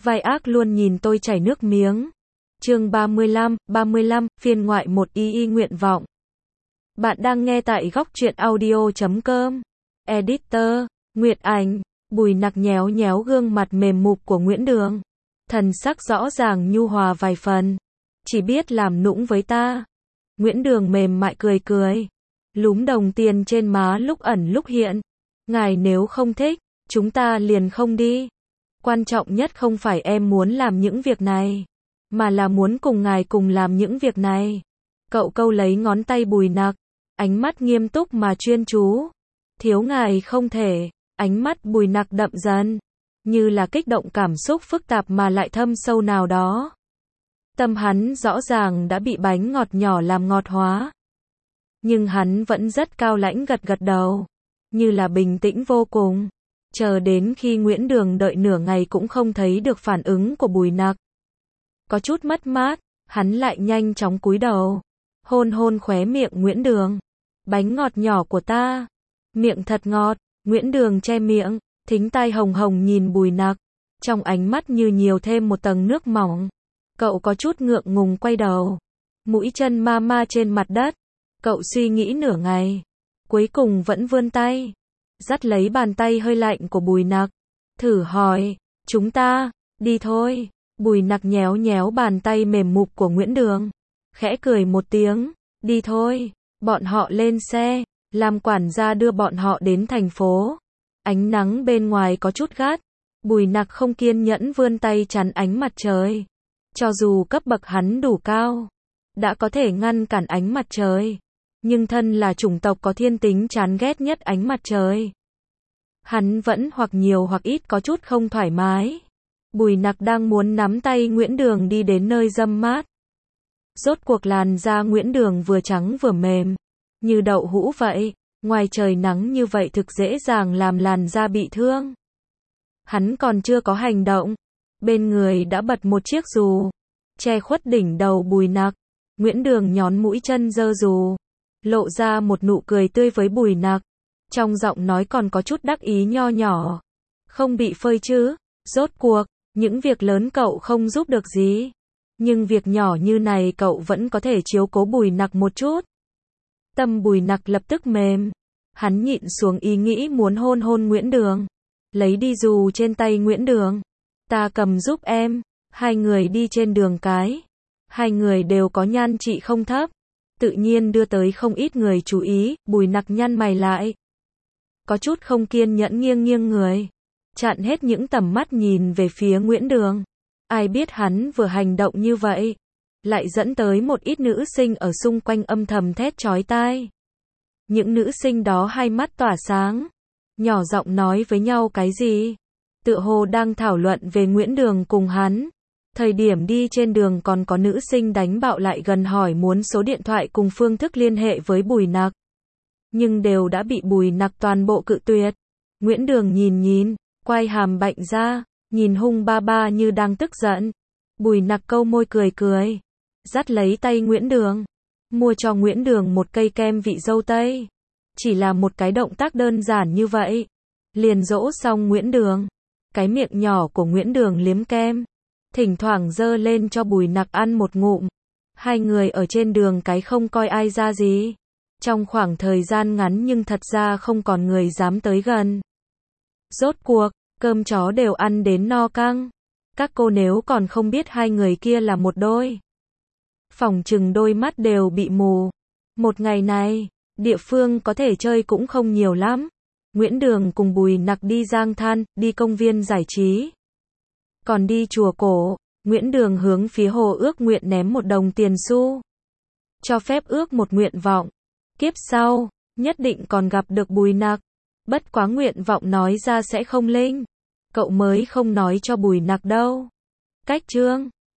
Vai ác luôn nhìn tôi chảy nước miếng. Chương 35, phiên ngoại 1 y nguyện vọng. Bạn đang nghe tại góc truyện audio.com. Editor, Nguyệt Ảnh. Bùi Nặc nhéo nhéo gương mặt mềm mục của Nguyễn Đường. Thần sắc rõ ràng nhu hòa vài phần. Chỉ biết làm nũng với ta. Nguyễn Đường mềm mại cười cười. Lúm đồng tiền trên má lúc ẩn lúc hiện. Ngài nếu không thích, chúng ta liền không đi. Quan trọng nhất không phải em muốn làm những việc này, mà là muốn cùng ngài cùng làm những việc này. Cậu câu lấy ngón tay Bùi Nặc, ánh mắt nghiêm túc mà chuyên chú. Thiếu ngài không thể. Ánh mắt Bùi Nặc đậm dần, như là kích động cảm xúc phức tạp mà lại thâm sâu nào đó. Tâm hắn rõ ràng đã bị bánh ngọt nhỏ làm ngọt hóa. Nhưng hắn vẫn rất cao lãnh gật gật đầu, như là bình tĩnh vô cùng. Chờ đến khi Nguyễn Đường đợi nửa ngày cũng không thấy được phản ứng của Bùi Nặc. Có chút mất mát, hắn lại nhanh chóng cúi đầu. Hôn hôn khóe miệng Nguyễn Đường. Bánh ngọt nhỏ của ta. Miệng thật ngọt. Nguyễn Đường che miệng, thính tai hồng hồng nhìn Bùi Nặc. Trong ánh mắt như nhiều thêm một tầng nước mỏng. Cậu có chút ngượng ngùng quay đầu. Mũi chân ma ma trên mặt đất. Cậu suy nghĩ nửa ngày. Cuối cùng vẫn vươn tay. Dắt lấy bàn tay hơi lạnh của Bùi Nặc. Thử hỏi, chúng ta, đi thôi. Bùi Nặc nhéo nhéo bàn tay mềm mục của Nguyễn Đường. Khẽ cười một tiếng, đi thôi. Bọn họ lên xe, làm quản gia đưa bọn họ đến thành phố. Ánh nắng bên ngoài có chút gắt. Bùi Nặc không kiên nhẫn vươn tay chắn ánh mặt trời. Cho dù cấp bậc hắn đủ cao, đã có thể ngăn cản ánh mặt trời. Nhưng thân là chủng tộc có thiên tính chán ghét nhất ánh mặt trời. Hắn vẫn hoặc nhiều hoặc ít có chút không thoải mái. Bùi Nặc đang muốn nắm tay Nguyễn Đường đi đến nơi râm mát. Rốt cuộc làn da Nguyễn Đường vừa trắng vừa mềm, như đậu hũ vậy. Ngoài trời nắng như vậy thực dễ dàng làm làn da bị thương. Hắn còn chưa có hành động, bên người đã bật một chiếc dù, che khuất đỉnh đầu Bùi Nặc. Nguyễn Đường nhón mũi chân giơ dù, lộ ra một nụ cười tươi với Bùi Nặc. Trong giọng nói còn có chút đắc ý nho nhỏ. Không bị phơi chứ? Rốt cuộc, những việc lớn cậu không giúp được gì. Nhưng việc nhỏ như này cậu vẫn có thể chiếu cố Bùi Nặc một chút. Tâm Bùi Nặc lập tức mềm. Hắn nhịn xuống ý nghĩ muốn hôn hôn Nguyễn Đường. Lấy đi dù trên tay Nguyễn Đường. Ta cầm giúp em. Hai người đi trên đường cái. Hai người đều có nhan trị không thấp. Tự nhiên đưa tới không ít người chú ý. Bùi Nặc nhăn mày lại. Có chút không kiên nhẫn nghiêng nghiêng người. Chặn hết những tầm mắt nhìn về phía Nguyễn Đường. Ai biết hắn vừa hành động như vậy, lại dẫn tới một ít nữ sinh ở xung quanh âm thầm thét chói tai. Những nữ sinh đó hai mắt tỏa sáng, nhỏ giọng nói với nhau cái gì. Tựa hồ đang thảo luận về Nguyễn Đường cùng hắn. Thời điểm đi trên đường còn có nữ sinh đánh bạo lại gần hỏi muốn số điện thoại cùng phương thức liên hệ với Bùi Nặc. Nhưng đều đã bị Bùi Nặc toàn bộ cự tuyệt. Nguyễn Đường nhìn, quay hàm bạnh ra, nhìn hung ba ba như đang tức giận. Bùi Nặc câu môi cười, dắt lấy tay Nguyễn Đường, mua cho Nguyễn Đường một cây kem vị dâu tây. Chỉ là một cái động tác đơn giản như vậy, liền dỗ xong Nguyễn Đường. Cái miệng nhỏ của Nguyễn Đường liếm kem, thỉnh thoảng giơ lên cho Bùi Nặc ăn một ngụm. Hai người ở trên đường cái không coi ai ra gì. Trong khoảng thời gian ngắn nhưng thật ra không còn người dám tới gần. Rốt cuộc, cơm chó đều ăn đến no căng. Các cô nếu còn không biết hai người kia là một đôi, phỏng chừng đôi mắt đều bị mù. Một ngày này, địa phương có thể chơi cũng không nhiều lắm. Nguyễn Đường cùng Bùi Nặc đi Giang Than, đi công viên giải trí. Còn đi chùa cổ, Nguyễn Đường hướng phía hồ ước nguyện ném một đồng tiền xu. Cho phép ước một nguyện vọng. Kiếp sau, nhất định còn gặp được Bùi Nặc. Bất quá nguyện vọng nói ra sẽ không linh. Cậu mới không nói cho Bùi Nặc đâu. Cách chương